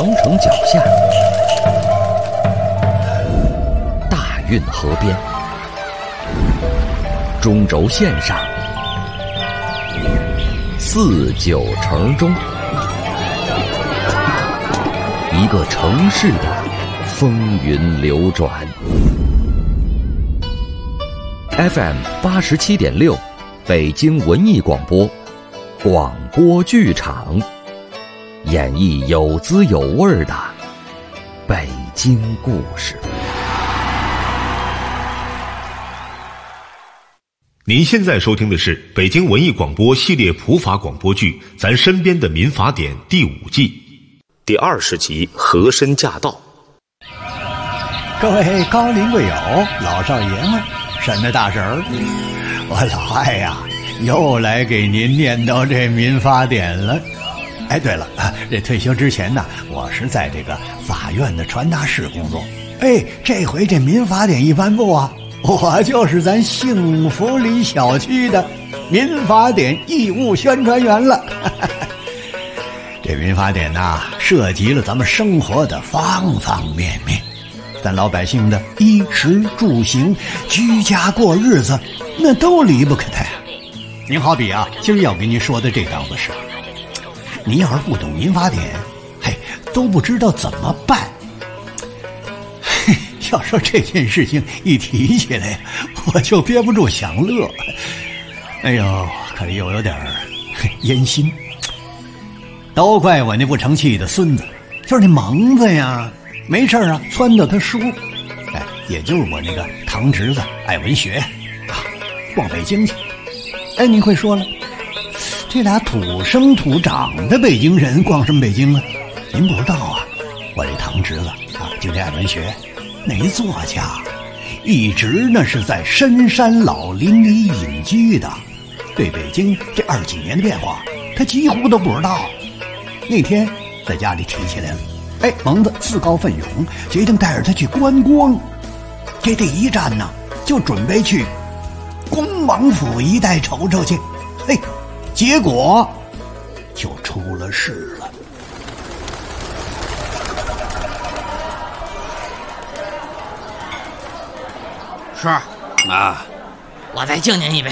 长城脚下，大运河边，中轴线上，四九城中，一个城市的风云流转。FM 87.6，北京文艺广播，广播剧场，演绎有滋有味的北京故事。 您现在收听的是北京文艺广播系列普法广播剧《咱身边的民法典》第5季第20集《和珅驾到》。 各位高龄贵友、老少爷们、婶子大婶儿，我老艾呀，又来给您念叨这民法典了。哎，对了，这退休之前呢，我是在这个法院的传达室工作。哎，这回这民法典一颁布啊，我就是咱幸福里小区的民法典义务宣传员了。这民法典呐，涉及了咱们生活的方方面面，咱老百姓的衣食住行、居家过日子，那都离不开它呀。您好比啊，今儿要跟您说的这档子事，您要是不懂民法典，嘿，都不知道怎么办。嘿，要说这件事情一提起来，我就憋不住想乐。哎呦，可是又有点烟心。都怪我那不成器的孙子，就是那蒙子呀，没事啊撺掇他叔，哎，也就是我那个堂侄子爱文学啊，逛北京去。哎，您会说了，这俩土生土长的北京人逛什么北京啊？您不知道啊，我这堂侄子啊，就这爱文学，那一作家一直呢是在深山老林里隐居的，对北京这20几年的变化他几乎都不知道。那天在家里提起来了，哎，蒙子自告奋勇，决定带着他去观光。这第一站呢，就准备去恭王府一带瞅瞅去。嘿，结果就出了事了。 叔啊，我再敬您一杯。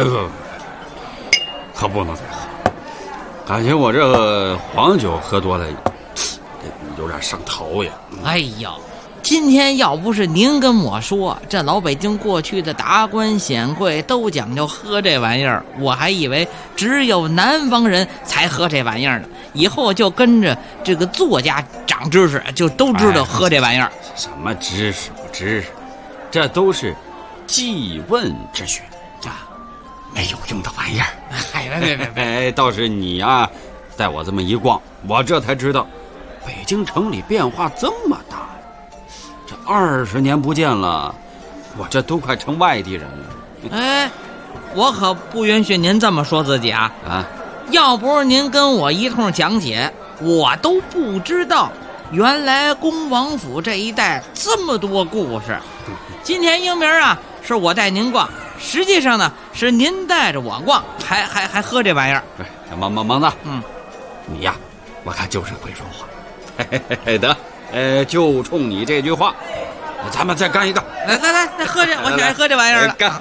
可不能再喝，感觉我这个黄酒喝多了有点上头呀。 哎呦，今天要不是您跟我说这老北京过去的达官显贵都讲究喝这玩意儿，我还以为只有南方人才喝这玩意儿呢。以后就跟着这个作家长知识，就都知道喝这玩意儿。 什么知识不知识，这都是记问之学啊，没有用的玩意儿。别，倒是你啊，带我这么一逛，我这才知道北京城里变化这么大。这20年不见了，我这都快成外地人了。 哎，我可不允许您这么说自己啊！要不是您跟我一通讲解，我都不知道原来恭王府这一带这么多故事。今天英明啊，是我带您逛，实际上呢是您带着我逛，还喝这玩意儿。 蒙子，你呀，我看就是会说话。得，就冲你这句话，咱们再干一个。 来，喝这，我喜欢喝这玩意儿了。 干！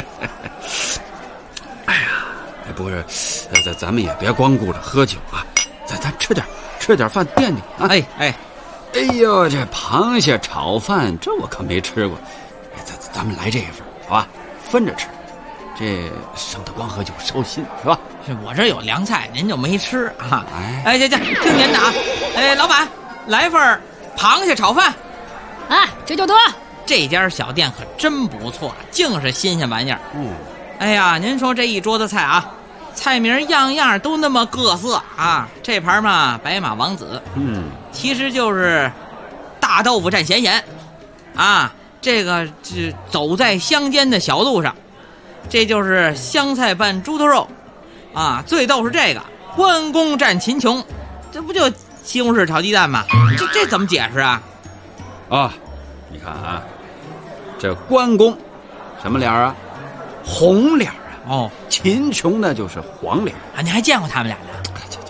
哎呀，不是，咱们也别光顾着喝酒啊，咱吃点饭垫垫啊。 哎呦，这螃蟹炒饭，这我可没吃过。咱们来这一份，好吧？分着吃，这省得光喝酒烧心，是吧？ 我这有凉菜，您就没吃啊？哎，行，听您的啊！哎，老板，来份螃蟹炒饭。 哎，这就得。 这家小店可真不错，净是新鲜玩意儿。哎呀，您说这一桌子菜啊，菜名样样都那么各色啊。这盘嘛，白马王子，其实就是大豆腐蘸咸盐啊。这个是走在乡间的小路上，这就是香菜拌猪头肉啊。最逗是这个关公战秦琼，这不就西红柿炒鸡蛋吗？这怎么解释啊？ 你看啊，这关公什么脸啊？红脸啊。秦琼呢就是黄脸啊。 你还见过他们俩呢？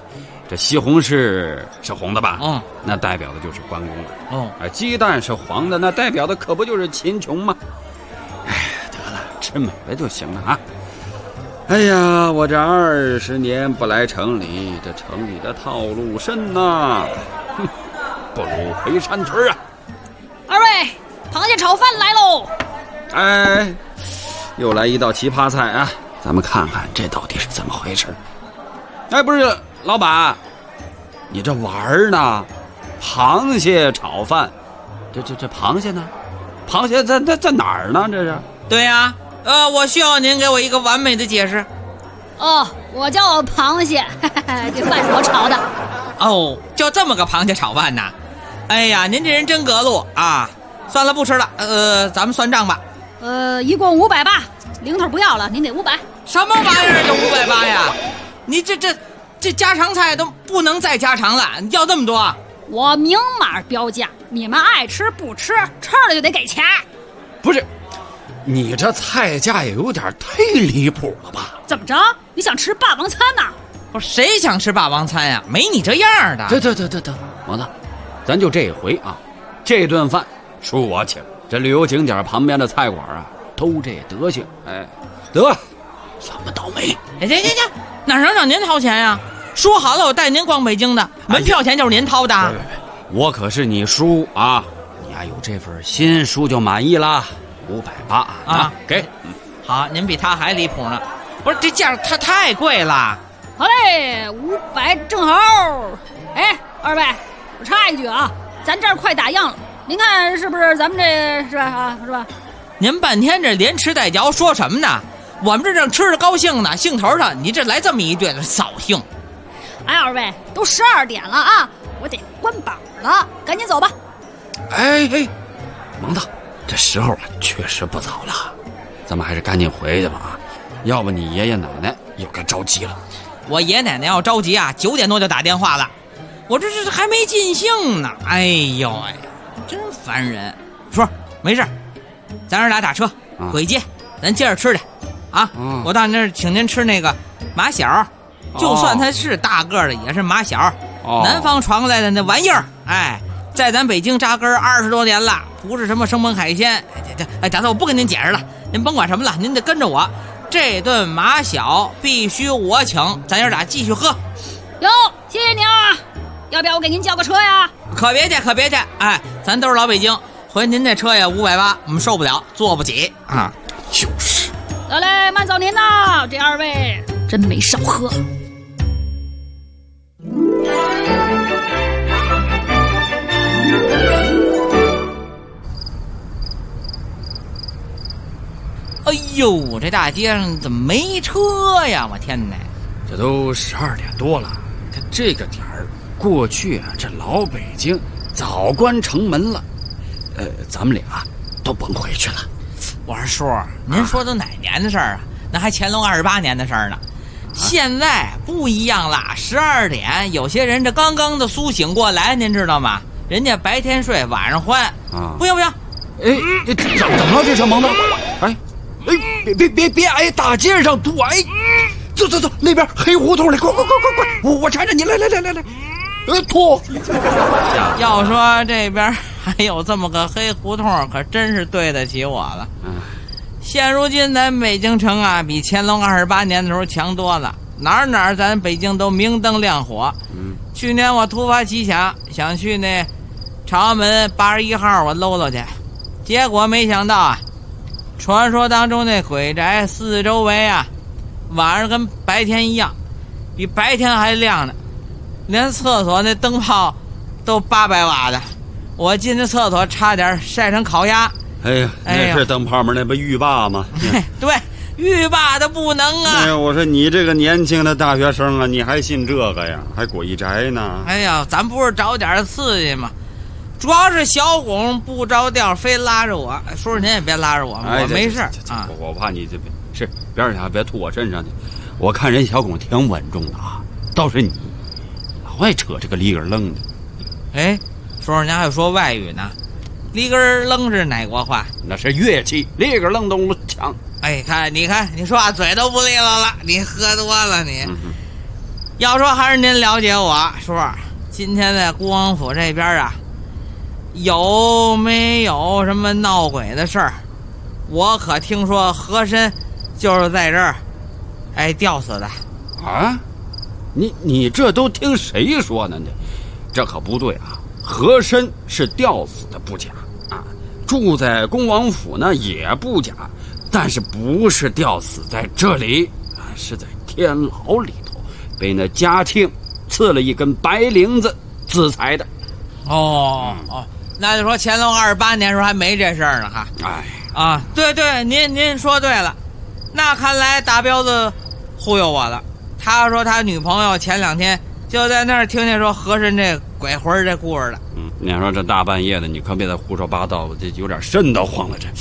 这西红柿是红的吧？ 嗯， 那代表的就是关公了。 哦， 鸡蛋是黄的，那代表的可不就是秦琼吗？哎，得了，吃美了就行了啊。哎呀，我这20年不来城里，这城里的套路深呐，哼，不如回山村啊。 二位，螃蟹炒饭来喽！ 哎，又来一道奇葩菜啊！咱们看看这到底是怎么回事。哎，不是，老板，你这玩呢？螃蟹炒饭，这螃蟹呢？螃蟹在哪儿呢？这是？ 对呀，我需要您给我一个完美的解释。 哦，我叫螃蟹，这饭是我炒的。 哦，就这么个螃蟹炒饭呐？哎呀，您这人真隔路啊！算了，不吃了。咱们算账吧。 一共580，零头不要了，您得500。 什么玩意儿就580呀？你这家常菜都不能再家常了，要这么多？ 我明码标价，你们爱吃不吃，吃了就得给钱。 不是，你这菜价也有点太离谱了吧？ 怎么着？你想吃霸王餐呐？ 不是，谁想吃霸王餐呀？没你这样的。 得，王子，咱就这回啊，这顿饭恕我请。这旅游景点旁边的菜馆啊，都这德行。哎，得，算我倒霉。 行，哪能让您掏钱呀？说好了，我带您逛北京的，门票钱就是您掏的。 别，我可是你叔啊，你要有这份心，叔就满意了。580啊，给。 好，您比他还离谱呢。不是，这价他太贵了。 好嘞，500正好。哎，二位，我插一句啊，咱这儿快打烊了，您看是不是？咱们这是吧？啊，是吧？ 您半天这连吃带嚼说什么呢？我们这正吃着高兴呢，兴头上你这来这么一句，扫兴。 哎，二位，都12点了啊，我得关板了，赶紧走吧。 哎，蒙子，这时候啊确实不早了，咱们还是赶紧回去吧啊，要不你爷爷奶奶又该着急了。 我爷爷奶奶要着急啊，9点多就打电话了，我这还没尽兴呢。哎呦哎，真烦人。叔，没事，咱俩打车回街，咱接着吃去啊。我到你那儿请您吃那个马小，就算他是大个的，也是马小，南方传过来的那玩意儿。哎，在咱北京扎根20多年了，不是什么生猛海鲜。哎，大头，我不跟您解释了，您甭管什么了，您得跟着我。这顿马小必须我请，咱爷俩继续喝。 哟，谢谢您啊！要不要我给您叫个车呀？ 可别去！哎，咱都是老北京，回您那车呀580，我们受不了，坐不起啊。 就是。 得嘞，慢走您呐，这二位真没少喝。 哎呦，这大街上怎么没车呀？我天哪！ 这都12点多了，看这个点儿，过去啊，这老北京早关城门了。咱们俩都甭回去了。 我说叔，您说都哪年的事儿啊？那还乾隆28年的事儿呢。现在不一样了，12点，有些人这刚刚的苏醒过来，您知道吗？人家白天睡，晚上欢啊！不行！ 哎，怎么了？这是蒙的？哎，别！哎，大街上堵！哎，走，那边黑胡同里，快！我搀着你，来！拖！ 要说这边还有这么个黑胡同，可真是对得起我了。现如今咱北京城啊，比乾隆28年的时候强多了，哪儿咱北京都明灯亮火。去年我突发奇想，想去那朝阳门81号我搂去，结果没想到啊，传说当中那鬼宅四周围啊，晚上跟白天一样，比白天还亮呢，连厕所那灯泡都800瓦的，我进这厕所差点晒成烤鸭。 哎呀，那是灯泡吗？那不浴霸吗？ 对，浴霸的不能啊！ 哎呀，我说你这个年轻的大学生啊，你还信这个呀？还鬼宅呢？ 哎呀，咱不是找点刺激吗？主要是小拱不着调，非拉着我。叔叔您也别拉着我，我没事啊。 我怕你这是边上别吐我身上去。我看人小拱挺稳重的啊，倒是你老爱扯这个里根楞的。 哎，叔叔您还说外语呢？里根楞是哪国话？ 那是乐器，里根楞都强。 哎，你看，你说话嘴都不利落了，你喝多了你。 要说还是您了解我，叔，今天在恭王府这边啊，有没有什么闹鬼的事儿？我可听说和珅就是在这儿，吊死的。 啊？你这都听谁说呢？这可不对啊！和珅是吊死的不假啊，住在恭王府呢也不假，但是不是吊死在这里啊，是在天牢里头，被那嘉庆刺了一根白绫子自裁的。 哦，那就说乾隆28年时候还没这事儿呢哈。对，您说对了，那看来大彪子忽悠我了。他说他女朋友前2天就在那儿听见说和珅这鬼魂这故事了。 你说这大半夜的，你可别再胡说八道，这有点瘆得慌了。这，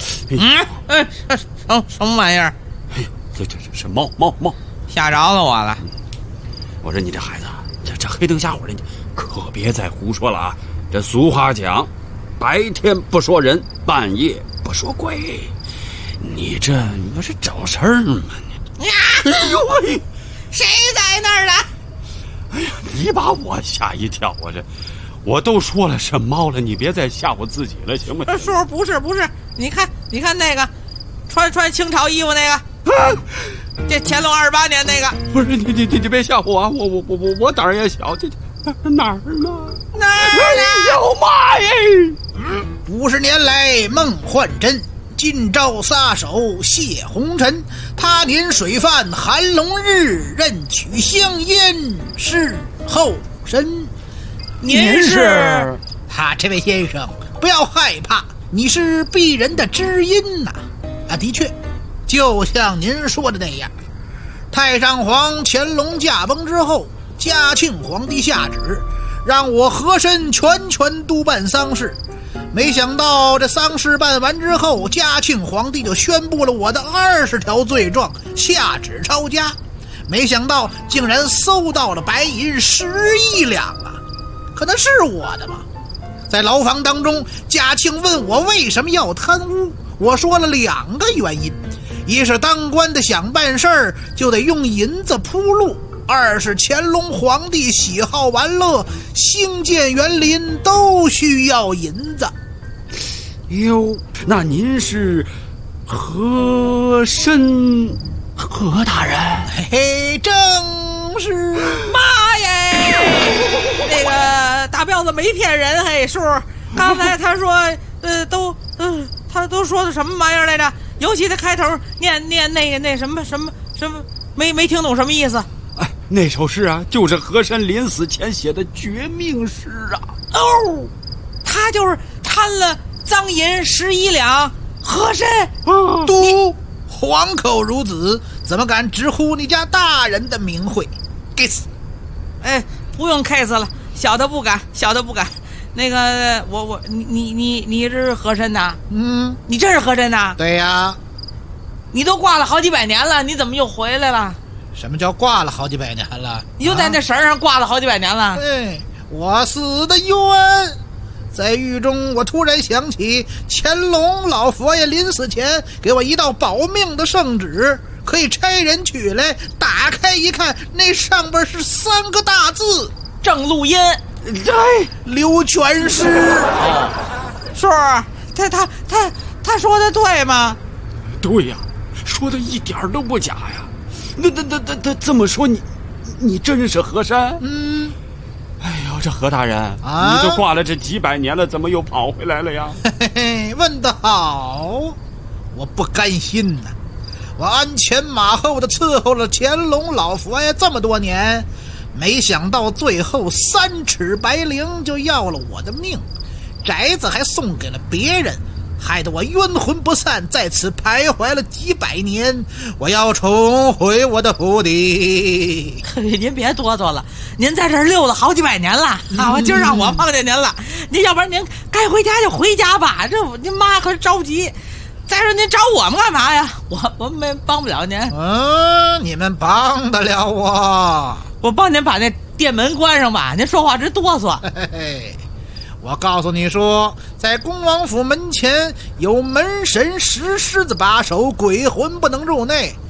什么玩意儿？ 哎呦，这是猫， 吓着了我了。 我说你这孩子，这黑灯瞎火的，你可别再胡说了啊！这俗话讲，白天不说人，半夜不说鬼。你这不是找事儿吗？ 哎呦喂！谁在那儿呢？ 哎呀，你把我吓一跳！我都说了是猫了，你别再吓我自己了，行吗？ 叔，不是，你看那个，穿清朝衣服那个，这乾隆28年那个。 不是你别吓我啊！我胆儿也小，这哪儿呢？ 哪儿呢？ 有妈耶 ！50年来梦幻真。今朝撒手谢红尘，他年水泛寒龙日，任取香烟是后身。 您是？ 这位先生不要害怕，你是鄙人的知音呐。的确，就像您说的那样，太上皇乾隆驾崩之后，嘉庆皇帝下旨让我和珅全权督办丧事。没想到这丧事办完之后，嘉庆皇帝就宣布了我的20条罪状，下旨抄家。没想到竟然搜到了白银11亿两啊！可那是我的吗？在牢房当中，嘉庆问我为什么要贪污，我说了2个原因：一是当官的想办事儿就得用银子铺路；二是乾隆皇帝喜好玩乐，兴建园林都需要银子。 哟，那您是和珅何大人？ 嘿嘿，正是。 妈耶！那个大彪子没骗人，嘿叔，刚才他说，他都说的什么玩意儿来着？尤其他开头念那什么，没听懂什么意思。 那首诗啊，就是和珅临死前写的绝命诗啊。 哦，他就是贪了赃银11两，和珅都皇口孺子，怎么敢直呼你家大人的名讳？该死！ 不用 case 了，小的不敢。那个，你是和珅呐？你真是和珅呐？ 对呀。 你都挂了好几百年了，你怎么又回来了？ 什么叫挂了好几百年了？ 你就在那绳上挂了好几百年了？ 对，我死的冤。在狱中，我突然想起乾隆老佛爷临死前给我一道保命的圣旨，可以差人取来，打开一看，那上边是3个大字： 郑录音。 刘全师。 叔，他说的对吗？ 对呀，说的一点都不假呀。那这么说，你真是和珅？哎呦，这何大人啊，你都挂了这几百年了，怎么又跑回来了呀？ 嘿嘿，问得好，我不甘心呐！我鞍前马后的伺候了乾隆老佛爷这么多年，没想到最后3尺白绫就要了我的命，宅子还送给了别人，害得我冤魂不散，在此徘徊了几百年。我要重回我的府邸。 您别哆嗦了，您在这儿溜了好几百年了啊！今儿让我碰见您了，您要不然您该回家就回家吧，这您妈可是着急。再说您找我们干嘛呀？我们帮不了您。 你们帮得了我帮您把那店门关上吧，您说话直哆嗦。 嘿嘿，我告诉你说，在恭王府门前有门神石狮子把守，鬼魂不能入内。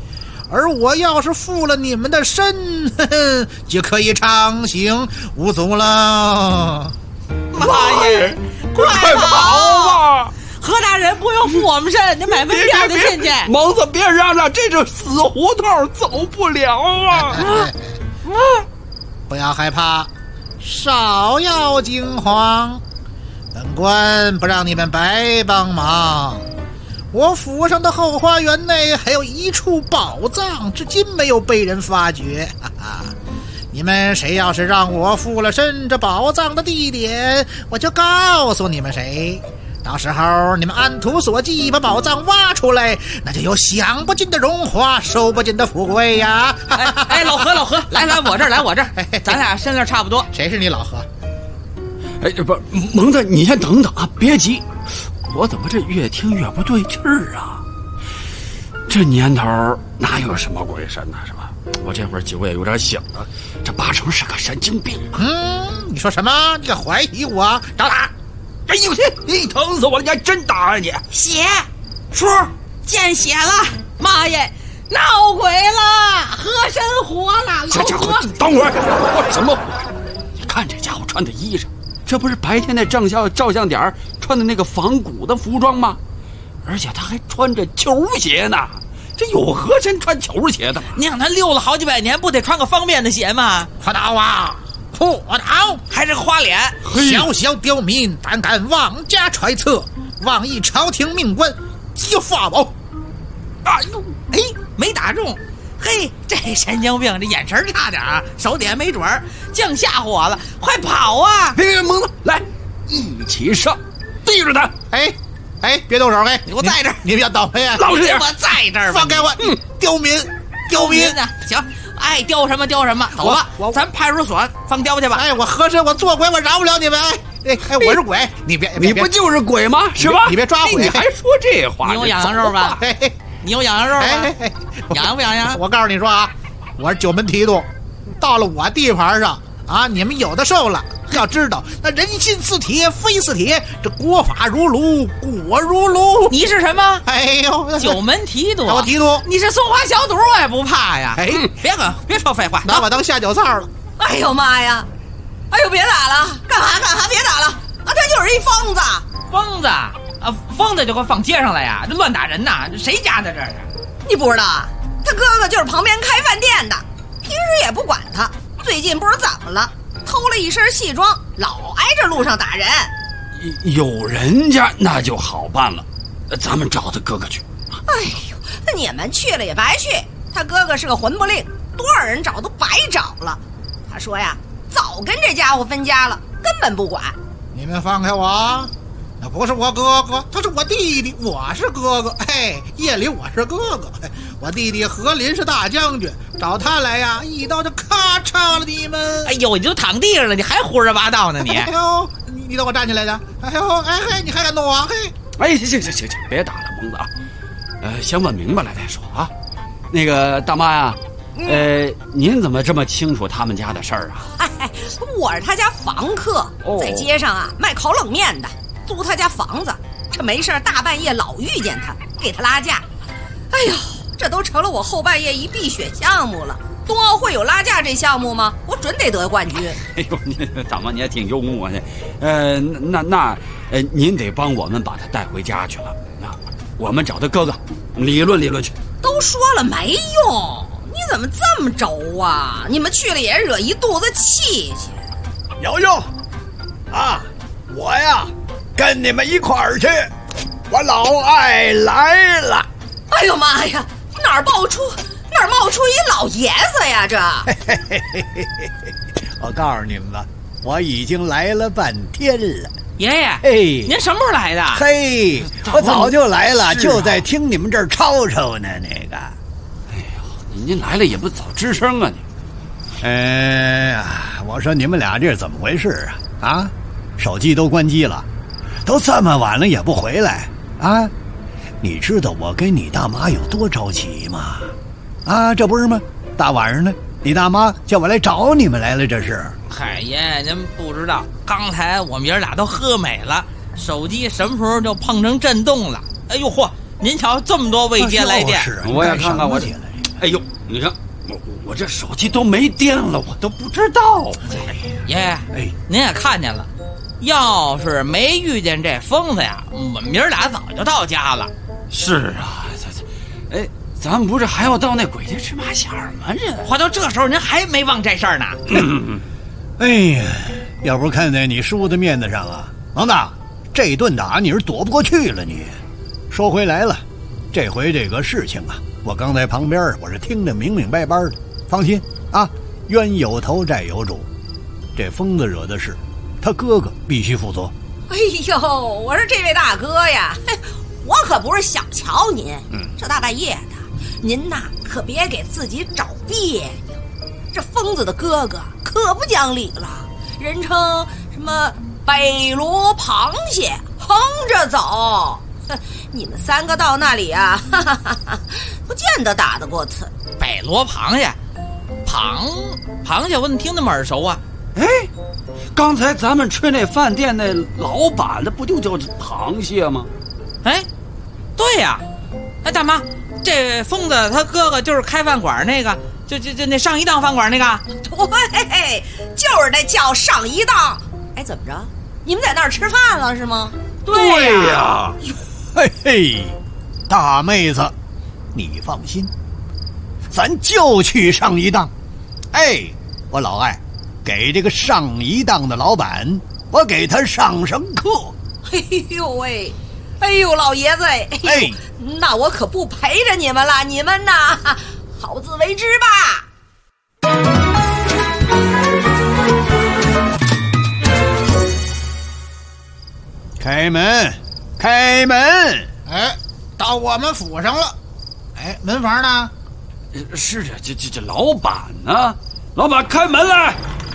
而我要是负了你们的身，就可以长行无阻了。 妈耶，快跑吧！何大人不用负我们身，你买门票就进去。 蒙子别嚷嚷，这是死胡同，走不了啊！ 不要害怕，少要惊慌，本官不让你们白帮忙。我府上的后花园内还有一处宝藏，至今没有被人发掘。哈哈，你们谁要是让我附了身，这宝藏的地点我就告诉你们谁。到时候你们按图索骥把宝藏挖出来，那就有享不尽的荣华，收不尽的富贵呀！ 哎，老何，来我这儿，咱俩身份差不多。 谁是你老何？ 哎，不，蒙子，你先等等啊，别急。我怎么这越听越不对劲儿啊？这年头哪有什么鬼神呢，是吧？我这会儿酒也有点醒了，这八成是个神经病啊！ 你说什么？你怀疑我？找打！ 哎呦天，你疼死我了！你还真打啊你！ 血，叔，见血了！妈耶，闹鬼了！和珅活了！ 这家伙，等会儿，怎么回事？你看这家伙穿的衣裳，这不是白天那照相点穿的那个仿古的服装吗？而且他还穿着球鞋呢。这有和珅穿球鞋的吗？ 你让他溜了好几百年，不得穿个方便的鞋吗？ 破刀啊！破刀， 还是个花脸， 小小刁民胆敢妄加揣测，妄议朝廷命官，即发宝。 哎呦，哎，没打中。嘿，这神经病，这眼神差点啊，手点没准儿，净吓唬我了！快跑啊！ 别蒙子，来，一起上，对着他！ 哎，别动手！哎， 我在这儿， 你别倒霉啊！ 老实点， 我在这儿， 放开我！刁民啊！行，爱刁什么，走吧，咱派出所放刁去吧。 哎，我和珅，我做鬼，我饶不了你们！哎，我是鬼，你不就是鬼吗？是吧？ 你别抓鬼！ 你还说这话？ 你有痒痒肉吧？你有痒痒肉吧？痒不痒痒？ 我告诉你说啊，我是九门提督，到了我地盘上啊，你们有的受了。要知道，那人心似铁，非似铁，这国法如炉，果如炉。 你是什么？ 哎呦， 九门提督， 我提督， 你是松花小肚，我也不怕呀。 哎， 别说废话， 拿我当下酒菜了。 哎呦妈呀！哎呦，别打了，干哈？别打了！啊，他就是一疯子。 疯子啊，疯子就给我放街上来呀！这乱打人呐！谁家的这是？ 你不知道啊？他哥哥就是旁边开饭店的，平时也不管他。最近不知怎么了，偷了一身戏装，老挨着路上打人。 有人家那就好办了，咱们找他哥哥去。 哎呦，那你们去了也白去，他哥哥是个魂不吝，多少人找都白找了。他说呀，早跟这家伙分家了，根本不管。 你们放开我！那不是我哥哥，他是我弟弟，我是哥哥。嘿，夜里我是哥哥，我弟弟何林是大将军，找他来呀，一刀就咔嚓了你们。 哎呦，你都躺地上了，你还胡说八道呢你！ 哎呦，你等我站起来的。哎呦，哎嘿，你还敢动我？嘿， 哎，行，别打了，蒙子啊。先问明白了再说啊。那个大妈呀，您怎么这么清楚他们家的事儿啊？ 我是他家房客，在街上啊卖烤冷面的。租他家房子，这没事大半夜老遇见他，给他拉架。哎呦，这都成了我后半夜一必选项目了。冬奥会有拉架这项目吗？我准得得冠军。 哎呦，大妈你也挺幽默的。您得帮我们把他带回家去了。那我们找他哥哥理论去。 都说了没用，你怎么这么轴啊？你们去了也惹一肚子气去。 有用啊！我呀跟你们一块儿去，我老爱来了。 哎呦妈呀，哪儿冒出一老爷子呀这？ 我告诉你们吧，我已经来了半天了。 爷爷， 嘿， 您什么时候来的？ 嘿，我早就来了，就在听你们这儿吵吵呢。那个， 哎呦，您来了也不早吱声啊你。 我说你们俩这是怎么回事啊？啊，手机都关机了，都这么晚了也不回来啊？你知道我跟你大妈有多着急吗？啊，这不是吗？大晚上的，你大妈叫我来找你们来了，这是。 嗨，爷爷您不知道，刚才我们爷俩都喝美了，手机什么时候就碰成震动了？哎呦嚯！您瞧这么多未接来电， 我也看看我。 哎呦，你看我这手机都没电了，我都不知道。 爷爷，您也看见了，要是没遇见这疯子呀，我们明儿俩早就到家了。 是啊，咱们不是还要到那鬼地吃马小吗？这话到这时候，您还没忘这事儿呢。 哎呀，要不看在你叔的面子上啊，王大，这顿打你是躲不过去了。你说回来了，这回这个事情啊，我刚在旁边，我是听得明明白白的。放心啊，冤有头债有主，这疯子惹的事，他哥哥必须负责。 哎呦，我说这位大哥呀，我可不是想瞧您，这大半夜的，您呐可别给自己找别扭。这疯子的哥哥可不讲理了，人称什么北罗螃蟹，横着走。你们3个到那里啊，不见得打得过他。 北罗螃蟹，螃蟹，我怎么听那么耳熟啊？ 哎，刚才咱们吃那饭店那老板，那不就叫螃蟹吗？ 哎，对呀。哎，大妈，这疯子他哥哥就是开饭馆那个，就那上一档饭馆那个。 对，就是那叫上一档。哎，怎么着？你们在那儿吃饭了是吗？ 对呀。 嘿嘿，大妹子，你放心，咱就去上一档。哎，我老艾给这个上一档的老板，我给他上课。 哎呦喂，哎呦老爷子，哎，那我可不陪着你们了，你们呐，好自为之吧。 开门，开门！ 哎，到我们府上了。哎，门房呢？ 是啊，这老板呢？老板开门来！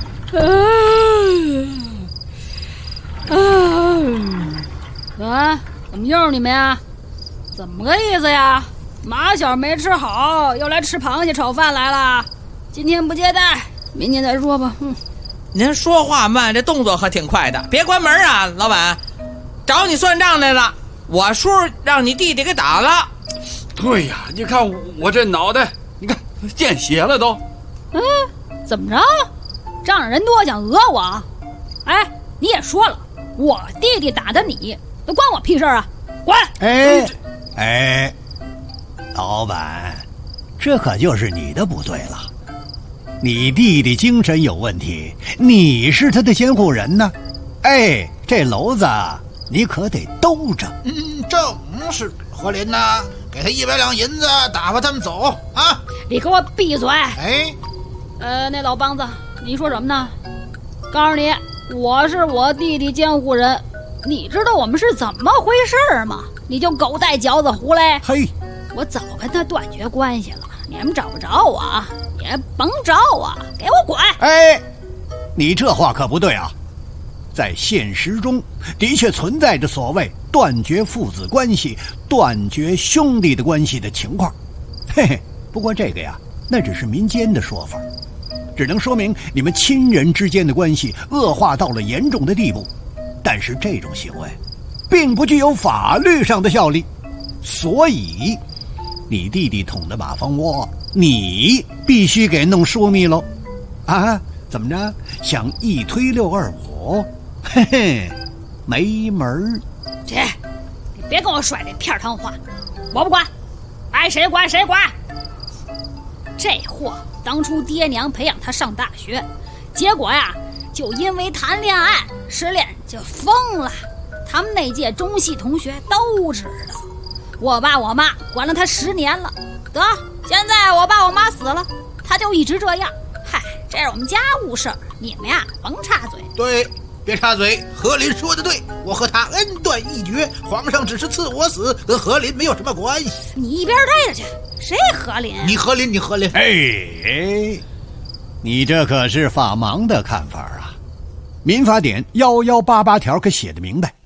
怎么又是你们呀？怎么个意思呀？马小没吃好，又来吃螃蟹炒饭来了。今天不接待，明天再说吧。 您说话慢，这动作可挺快的。别关门啊，老板，找你算账来了。我叔让你弟弟给打了。 对呀，你看我这脑袋，你看见血了都。 怎么着？仗着人多想讹我？哎，你也说了，我弟弟打的你，那关我屁事啊！滚！ 哎，老板，这可就是你的不对了。你弟弟精神有问题，你是他的监护人呢。哎，这篓子你可得兜着。 正是。何林呐，给他100两银子，打发他们走啊！ 你给我闭嘴！ 哎， 那老梆子，你说什么呢？告诉你，我是我弟弟监护人，你知道我们是怎么回事吗？你就狗带嚼子胡嘞！ 嘿， 我早跟他断绝关系了，你们找不着我，也甭找我，给我滚！ 哎，你这话可不对啊！在现实中的确存在着所谓断绝父子关系、断绝兄弟的关系的情况。嘿嘿，不过这个呀，那只是民间的说法，只能说明你们亲人之间的关系恶化到了严重的地步。但是这种行为并不具有法律上的效力，所以你弟弟捅的马蜂窝，你必须给弄疏密喽。啊，怎么着？想一推6、2、5？嘿嘿，没门儿！ 姐，你别跟我甩这片汤话，我不管，爱谁管谁管。这货当初爹娘培养他上大学，结果呀，就因为谈恋爱失恋就疯了。他们那届中戏同学都知道，我爸我妈管了他10年了。得，现在我爸我妈死了，他就一直这样。嗨，这是我们家务事儿，你们呀甭插嘴。 对。别插嘴，何林说的对，我和他恩断义绝，皇上只是赐我死，跟何林没有什么关系。 你一边待着去，谁何林？ 你何林，你何林？ 哎，你这可是法盲的看法啊！民法典1188条可写得明白，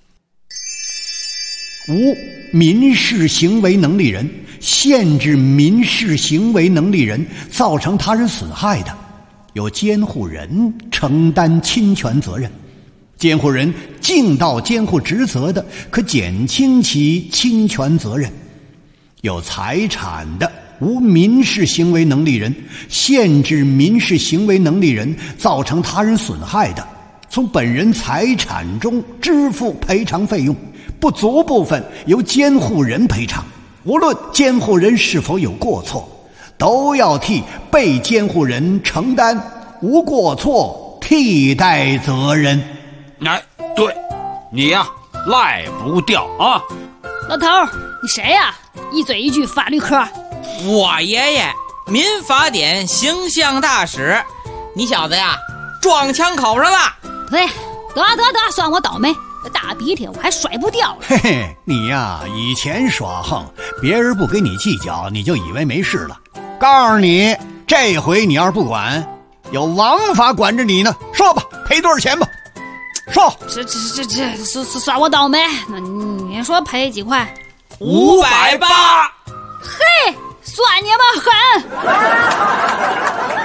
无民事行为能力人限制民事行为能力人造成他人损害的，由监护人承担侵权责任。监护人尽到监护职责的，可减轻其侵权责任；有财产的， 无民事行为能力人，限制民事行为能力人造成他人损害的，从本人财产中支付赔偿费用，不足部分由监护人赔偿。无论监护人是否有过错，都要替被监护人承担无过错替代责任。 哎，对，你呀，赖不掉啊！ 老头儿，你谁呀？一嘴一句法律科。 我爷爷，民法典形象大使。你小子呀，撞墙口上了。 对，得，算我倒霉。这大鼻涕我还甩不掉了。 嘿嘿，你呀，以前耍横，别人不跟你计较，你就以为没事了。告诉你，这回你要是不管，有王法管着你呢。说吧，赔多少钱吧？说。 这算我倒霉。那你说赔几块 ？580。 嘿，算你们狠。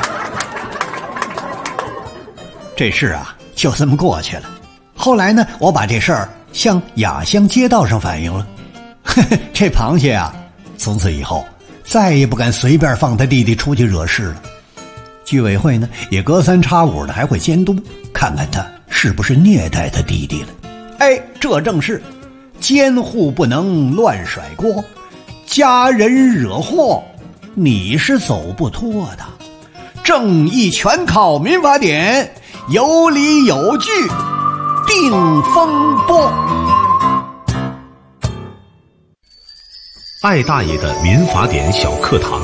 这事啊，就这么过去了。后来呢，我把这事儿向雅乡街道上反映了。这螃蟹啊，从此以后再也不敢随便放他弟弟出去惹事了。居委会呢，也隔三差五的还会监督，看看他是不是虐待他弟弟了。哎，这正是监护不能乱甩锅，家人惹祸你是走不脱的。正义全靠民法典，有理有据定风波。 艾大爷的民法典小课堂。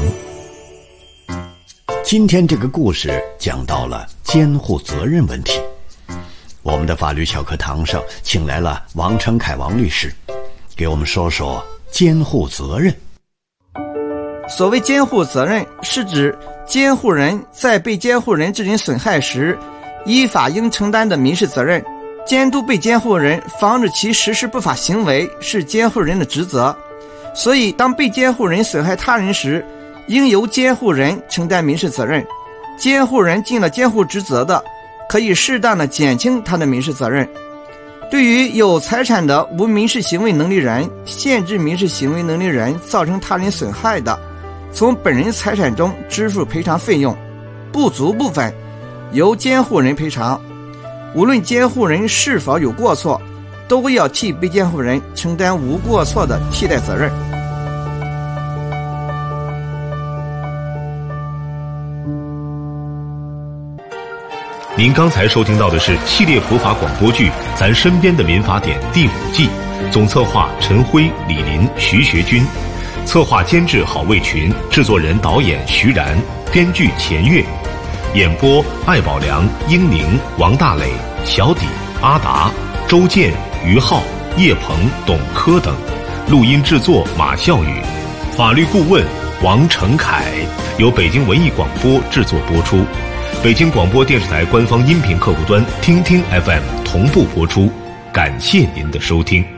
今天这个故事讲到了监护责任问题。我们的法律小课堂上请来了王成凯王律师，给我们说说监护责任。 所谓监护责任，是指监护人在被监护人致人损害时，依法应承担的民事责任。监督被监护人，防止其实施不法行为，是监护人的职责。所以当被监护人损害他人时，应由监护人承担民事责任。监护人尽了监护职责的，可以适当的减轻他的民事责任。对于有财产的无民事行为能力人，限制民事行为能力人造成他人损害的，从本人财产中支付赔偿费用，不足部分由监护人赔偿。无论监护人是否有过错，都要替被监护人承担无过错的替代责任。 您刚才收听到的是系列普法广播剧《咱身边的民法典》第5季，总策划陈辉、李林、徐学军，策划监制郝卫群，制作人导演徐然，编剧钱月，演播艾宝良、英宁、王大磊、小底、阿达、周健、于浩、叶鹏、董科等，录音制作马笑宇，法律顾问王成凯，由北京文艺广播制作播出。北京广播电视台官方音频客户端听听 FM 同步播出，感谢您的收听。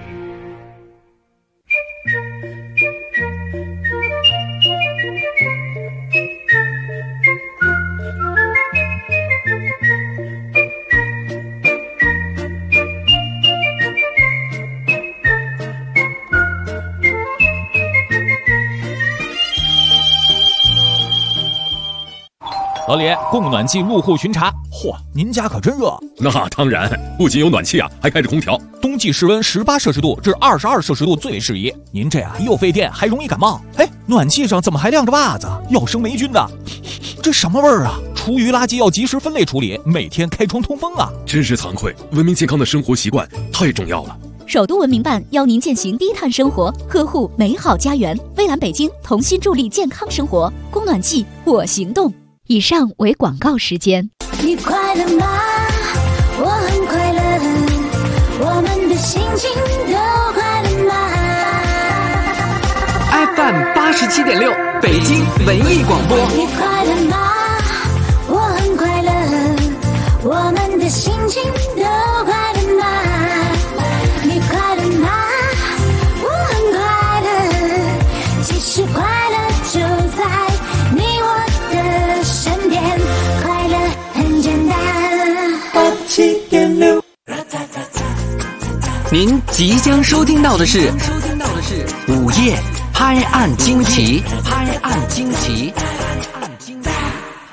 老李，供暖气入户巡查。嚯，您家可真热。 那当然，不仅有暖气啊，还开着空调。 冬季室温18摄氏度至22摄氏度最为适宜。您这啊又费电还容易感冒。哎，暖气上怎么还晾着袜子？要生霉菌的。这什么味儿啊？厨余垃圾要及时分类处理，每天开窗通风啊。 真是惭愧，文明健康的生活习惯太重要了。 首都文明办邀您践行低碳生活，呵护美好家园。蔚蓝北京同心助力健康生活，供暖季我行动。以上为广告时间。 你快乐吗？我很快乐，我们的心情都快乐吗 ？FM 87.6，北京文艺广播。 你快乐吗？我很快乐，我们的心情都快乐吗？你快乐吗？我很快乐，其实快乐就在你我的身边，快乐很简单。87.6， 您即将收听到的是午夜拍案惊奇，拍案惊奇。